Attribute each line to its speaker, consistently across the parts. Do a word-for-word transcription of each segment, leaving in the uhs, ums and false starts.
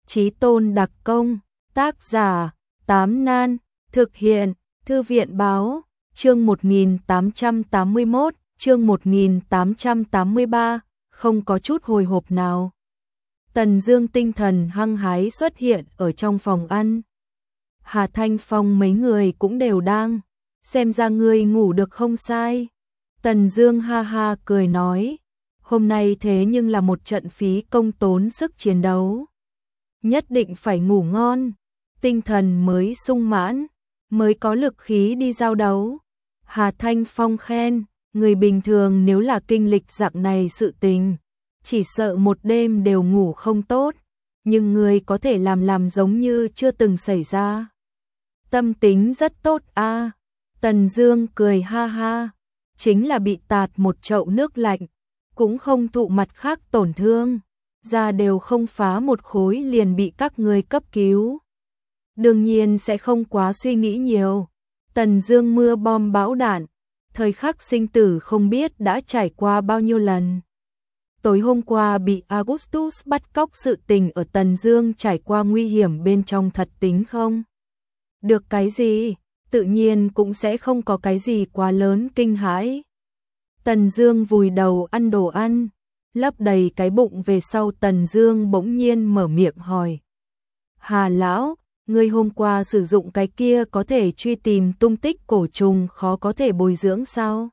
Speaker 1: Chí tôn đặc công, tác giả, Tám Nan, thực hiện, Thư viện báo, chương một nghìn tám trăm tám mươi mốt, chương một nghìn tám trăm tám mươi ba, không có chút hồi hộp nào. Tần Dương tinh thần hăng hái xuất hiện ở trong phòng ăn. Hà Thanh Phong mấy người cũng đều đang, xem ra ngươi ngủ được không sai. Tần Dương ha ha cười nói, hôm nay thế nhưng là một trận phí công tốn sức chiến đấu. Nhất định phải ngủ ngon, tinh thần mới sung mãn, mới có lực khí đi giao đấu. Hà Thanh Phong khen, người bình thường nếu là kinh lịch dạng này sự tình, chỉ sợ một đêm đều ngủ không tốt, nhưng người có thể làm làm giống như chưa từng xảy ra. Tâm tính rất tốt a. À. Tần Dương cười ha ha, chính là bị tạt một chậu nước lạnh, cũng không thụ mặt khác tổn thương, da đều không phá một khối liền bị các người cấp cứu. Đương nhiên sẽ không quá suy nghĩ nhiều. Tần Dương mưa bom bão đạn, thời khắc sinh tử không biết đã trải qua bao nhiêu lần. Tối hôm qua bị Augustus bắt cóc sự tình ở Tần Dương trải qua nguy hiểm bên trong thật tính không? Được cái gì, tự nhiên cũng sẽ không có cái gì quá lớn kinh hãi. Tần Dương vùi đầu ăn đồ ăn, lấp đầy cái bụng về sau Tần Dương bỗng nhiên mở miệng hỏi. Hà lão, ngươi hôm qua sử dụng cái kia có thể truy tìm tung tích cổ trùng khó có thể bồi dưỡng sao?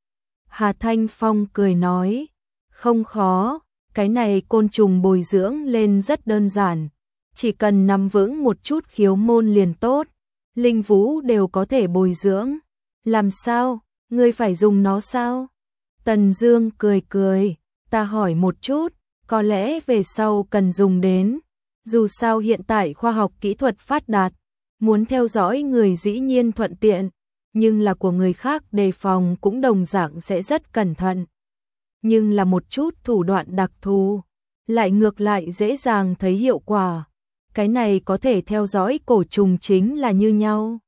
Speaker 1: Hà Thanh Phong cười nói, không khó, cái này côn trùng bồi dưỡng lên rất đơn giản, chỉ cần nắm vững một chút khiếu môn liền tốt, linh vũ đều có thể bồi dưỡng. Làm sao, ngươi phải dùng nó sao? Tần Dương cười cười, ta hỏi một chút, có lẽ về sau cần dùng đến. Dù sao hiện tại khoa học kỹ thuật phát đạt, muốn theo dõi người dĩ nhiên thuận tiện, nhưng là của người khác đề phòng cũng đồng dạng sẽ rất cẩn thận. Nhưng là một chút thủ đoạn đặc thù, lại ngược lại dễ dàng thấy hiệu quả. Cái này có thể theo dõi cổ trùng chính là như nhau.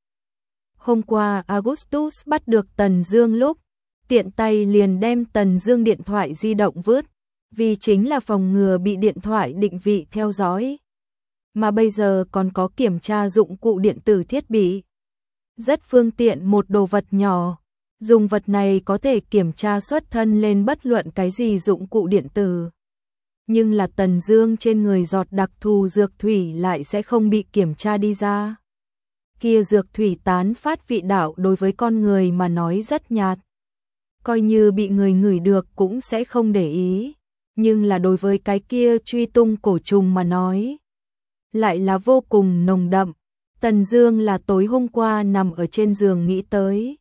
Speaker 1: Hôm qua Augustus bắt được Tần Dương lúc, tiện tay liền đem Tần Dương điện thoại di động vứt, vì chính là phòng ngừa bị điện thoại định vị theo dõi. Mà bây giờ còn có kiểm tra dụng cụ điện tử thiết bị. Rất phương tiện một đồ vật nhỏ, dùng vật này có thể kiểm tra xuất thân lên bất luận cái gì dụng cụ điện tử. Nhưng là Tần Dương trên người giọt đặc thù dược thủy lại sẽ không bị kiểm tra đi ra. Kia dược thủy tán phát vị đạo đối với con người mà nói rất nhạt. Coi như bị người ngửi được cũng sẽ không để ý. Nhưng là đối với cái kia truy tung cổ trùng mà nói, lại là vô cùng nồng đậm. Tần Dương là tối hôm qua nằm ở trên giường nghĩ tới.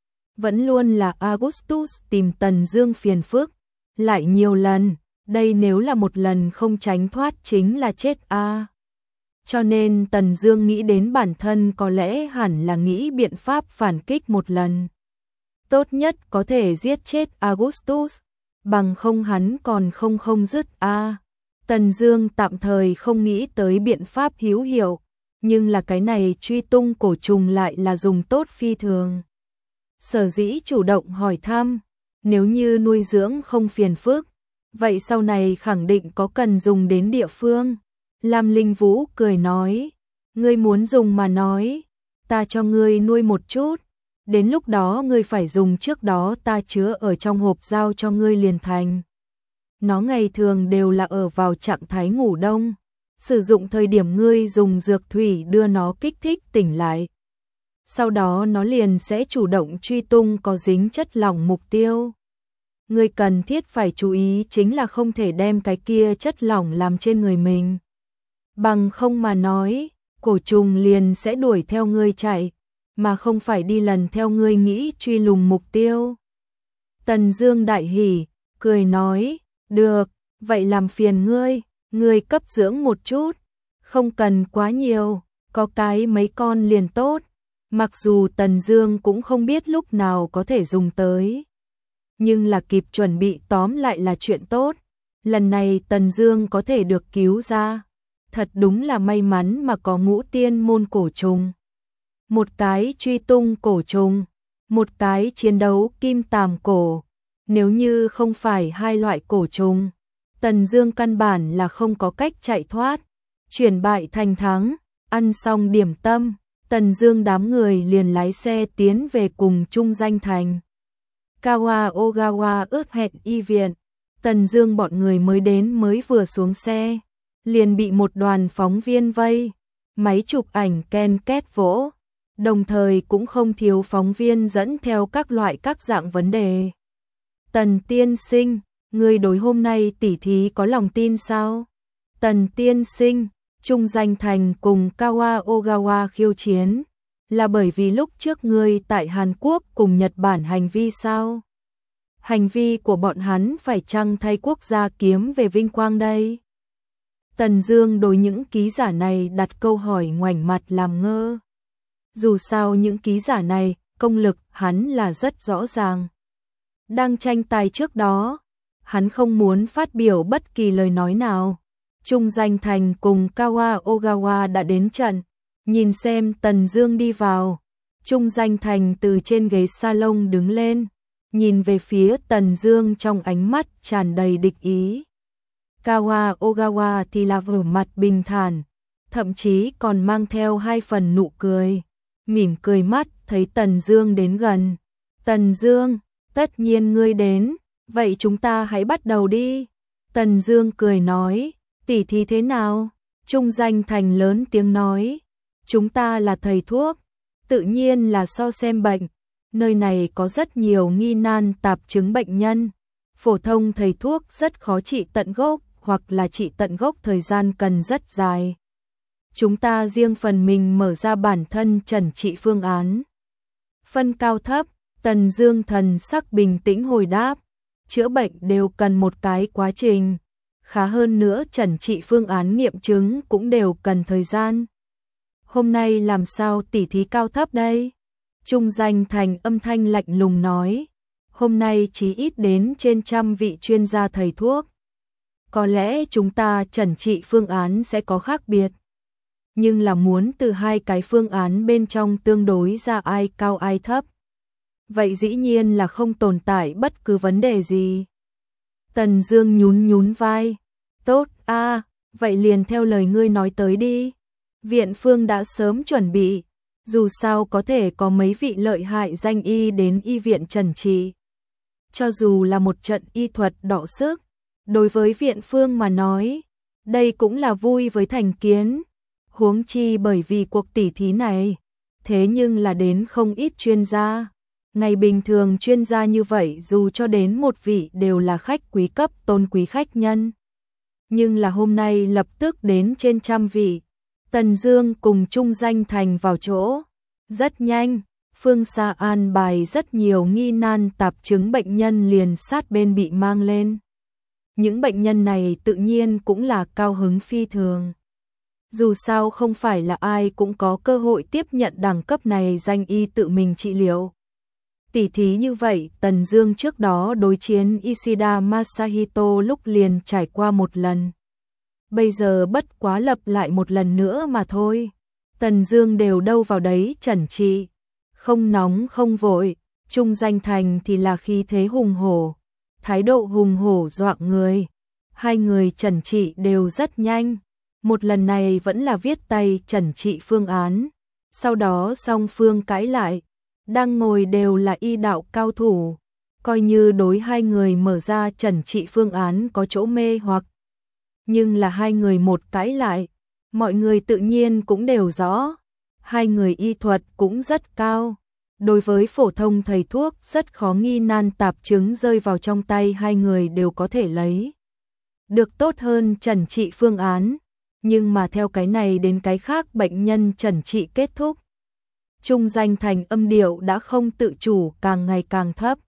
Speaker 1: Vẫn luôn là Augustus tìm Tần Dương phiền phức, lại nhiều lần, đây nếu là một lần không tránh thoát chính là chết a. À. Cho nên Tần Dương nghĩ đến bản thân có lẽ hẳn là nghĩ biện pháp phản kích một lần. Tốt nhất có thể giết chết Augustus, bằng không hắn còn không không dứt a. À. Tần Dương tạm thời không nghĩ tới biện pháp hữu hiệu, nhưng là cái này truy tung cổ trùng lại là dùng tốt phi thường. Sở dĩ chủ động hỏi thăm, nếu như nuôi dưỡng không phiền phức, vậy sau này khẳng định có cần dùng đến địa phương. Lam Linh Vũ cười nói, ngươi muốn dùng mà nói, ta cho ngươi nuôi một chút, đến lúc đó ngươi phải dùng trước đó ta chứa ở trong hộp giao cho ngươi liền thành. Nó ngày thường đều là ở vào trạng thái ngủ đông, sử dụng thời điểm ngươi dùng dược thủy đưa nó kích thích tỉnh lại. Sau đó nó liền sẽ chủ động truy tung có dính chất lỏng mục tiêu. Ngươi cần thiết phải chú ý chính là không thể đem cái kia chất lỏng làm trên người mình. Bằng không mà nói, cổ trùng liền sẽ đuổi theo ngươi chạy, mà không phải đi lần theo ngươi nghĩ truy lùng mục tiêu. Tần Dương đại hỉ, cười nói, được, vậy làm phiền ngươi, ngươi cấp dưỡng một chút, không cần quá nhiều, có cái mấy con liền tốt. Mặc dù Tần Dương cũng không biết lúc nào có thể dùng tới, nhưng là kịp chuẩn bị tóm lại là chuyện tốt. Lần này Tần Dương có thể được cứu ra, thật đúng là may mắn mà có ngũ tiên môn cổ trùng. Một cái truy tung cổ trùng, một cái chiến đấu kim tàm cổ. Nếu như không phải hai loại cổ trùng, Tần Dương căn bản là không có cách chạy thoát. chuyển bại thành thắng, ăn xong điểm tâm, Tần Dương đám người liền lái xe tiến về cùng Trung Danh Thành. Kawa Ogawa ước hẹn y viện, Tần Dương bọn người mới đến mới vừa xuống xe, liền bị một đoàn phóng viên vây, máy chụp ảnh ken két vỗ, đồng thời cũng không thiếu phóng viên dẫn theo các loại các dạng vấn đề. Tần tiên sinh, người đối hôm nay tỉ thí có lòng tin sao? Tần tiên sinh, Trung Danh Thành cùng Kawa Ogawa khiêu chiến, là bởi vì lúc trước ngươi tại Hàn Quốc cùng Nhật Bản hành vi sao? Hành vi của bọn hắn phải chăng thay quốc gia kiếm về vinh quang đây? Tần Dương đối những ký giả này đặt câu hỏi ngoảnh mặt làm ngơ. Dù sao những ký giả này, công lực hắn là rất rõ ràng. Đang tranh tài trước đó, hắn không muốn phát biểu bất kỳ lời nói nào. Trung Danh Thành cùng Kawa Ogawa đã đến trận, nhìn xem Tần Dương đi vào. Trung Danh Thành từ trên ghế salon đứng lên, nhìn về phía Tần Dương trong ánh mắt tràn đầy địch ý. Kawa Ogawa thì là vẻ mặt bình thản, thậm chí còn mang theo hai phần nụ cười, mỉm cười mắt thấy Tần Dương đến gần. Tần Dương, tất nhiên ngươi đến, vậy chúng ta hãy bắt đầu đi. Tần Dương cười nói, tỉ thí thế nào? Trung Danh Thành lớn tiếng nói, chúng ta là thầy thuốc, tự nhiên là so xem bệnh. Nơi này có rất nhiều nghi nan tạp chứng bệnh nhân, phổ thông thầy thuốc rất khó trị tận gốc, hoặc là trị tận gốc thời gian cần rất dài. Chúng ta riêng phần mình mở ra bản thân chẩn trị phương án. Phân cao thấp, Tần Dương thần sắc bình tĩnh hồi đáp, chữa bệnh đều cần một cái quá trình, khá hơn nữa chẩn trị phương án nghiệm chứng cũng đều cần thời gian. Hôm nay làm sao tỉ thí cao thấp đây? Trung Danh Thành âm thanh lạnh lùng nói, hôm nay chí ít đến trên trăm vị chuyên gia thầy thuốc. Có lẽ chúng ta chẩn trị phương án sẽ có khác biệt, nhưng là muốn từ hai cái phương án bên trong tương đối ra ai cao ai thấp. Vậy dĩ nhiên là không tồn tại bất cứ vấn đề gì. Tần Dương nhún nhún vai, tốt a, à, vậy liền theo lời ngươi nói tới đi. Viện phương đã sớm chuẩn bị, dù sao có thể có mấy vị lợi hại danh y đến y viện chẩn trị. Cho dù là một trận y thuật đọ sức, đối với viện phương mà nói, đây cũng là vui với thành kiến. Huống chi bởi vì cuộc tỉ thí này, thế nhưng là đến không ít chuyên gia. Ngày bình thường chuyên gia như vậy dù cho đến một vị đều là khách quý cấp tôn quý khách nhân. Nhưng là hôm nay lập tức đến trên trăm vị. Tần Dương cùng Trung Danh Thành vào chỗ. Rất nhanh, phương xa an bài rất nhiều nghi nan tạp chứng bệnh nhân liền sát bên bị mang lên. Những bệnh nhân này tự nhiên cũng là cao hứng phi thường. Dù sao không phải là ai cũng có cơ hội tiếp nhận đẳng cấp này danh y tự mình trị liệu. Tỉ thí như vậy, Tần Dương trước đó đối chiến Ishida Masahito lúc liền trải qua một lần. Bây giờ bất quá lập lại một lần nữa mà thôi. Tần Dương đều đâu vào đấy chẩn trị, không nóng không vội. Trung Danh Thành thì là khí thế hùng hổ, thái độ hùng hổ dọa người. Hai người chẩn trị đều rất nhanh. Một lần này vẫn là viết tay chẩn trị phương án. Sau đó song phương cãi lại. Đang ngồi đều là y đạo cao thủ, coi như đối hai người mở ra chẩn trị phương án có chỗ mê hoặc. Nhưng là hai người một cãi lại, mọi người tự nhiên cũng đều rõ, hai người y thuật cũng rất cao. Đối với phổ thông thầy thuốc rất khó nghi nan tạp chứng rơi vào trong tay hai người đều có thể lấy được tốt hơn chẩn trị phương án, nhưng mà theo cái này đến cái khác bệnh nhân chẩn trị kết thúc. Trung Danh Thành âm điệu đã không tự chủ càng ngày càng thấp.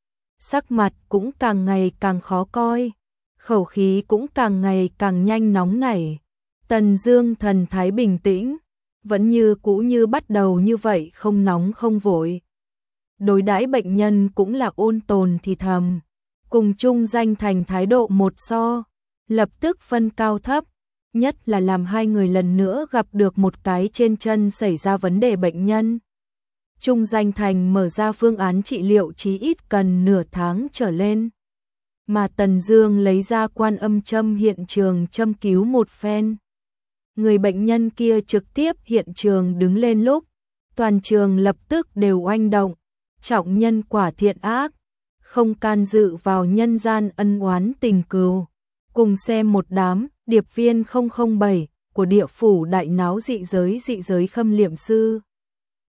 Speaker 1: Sắc mặt cũng càng ngày càng khó coi. Khẩu khí cũng càng ngày càng nhanh nóng nảy. Tần Dương thần thái bình tĩnh, vẫn như cũ như bắt đầu như vậy không nóng không vội. Đối đãi bệnh nhân cũng là ôn tồn thì thầm. Cùng Trung Danh Thành thái độ một so, lập tức phân cao thấp. Nhất là làm hai người lần nữa gặp được một cái trên chân xảy ra vấn đề bệnh nhân. Trung Danh Thành mở ra phương án trị liệu chí ít cần nửa tháng trở lên. Mà Tần Dương lấy ra quan âm châm hiện trường châm cứu một phen. người bệnh nhân kia trực tiếp hiện trường đứng lên lúc, toàn trường lập tức đều oanh động, trọng nhân quả thiện ác, không can dự vào nhân gian ân oán tình cừu. Cùng xem một đám điệp viên không không bảy của địa phủ đại náo dị giới dị giới khâm liệm sư.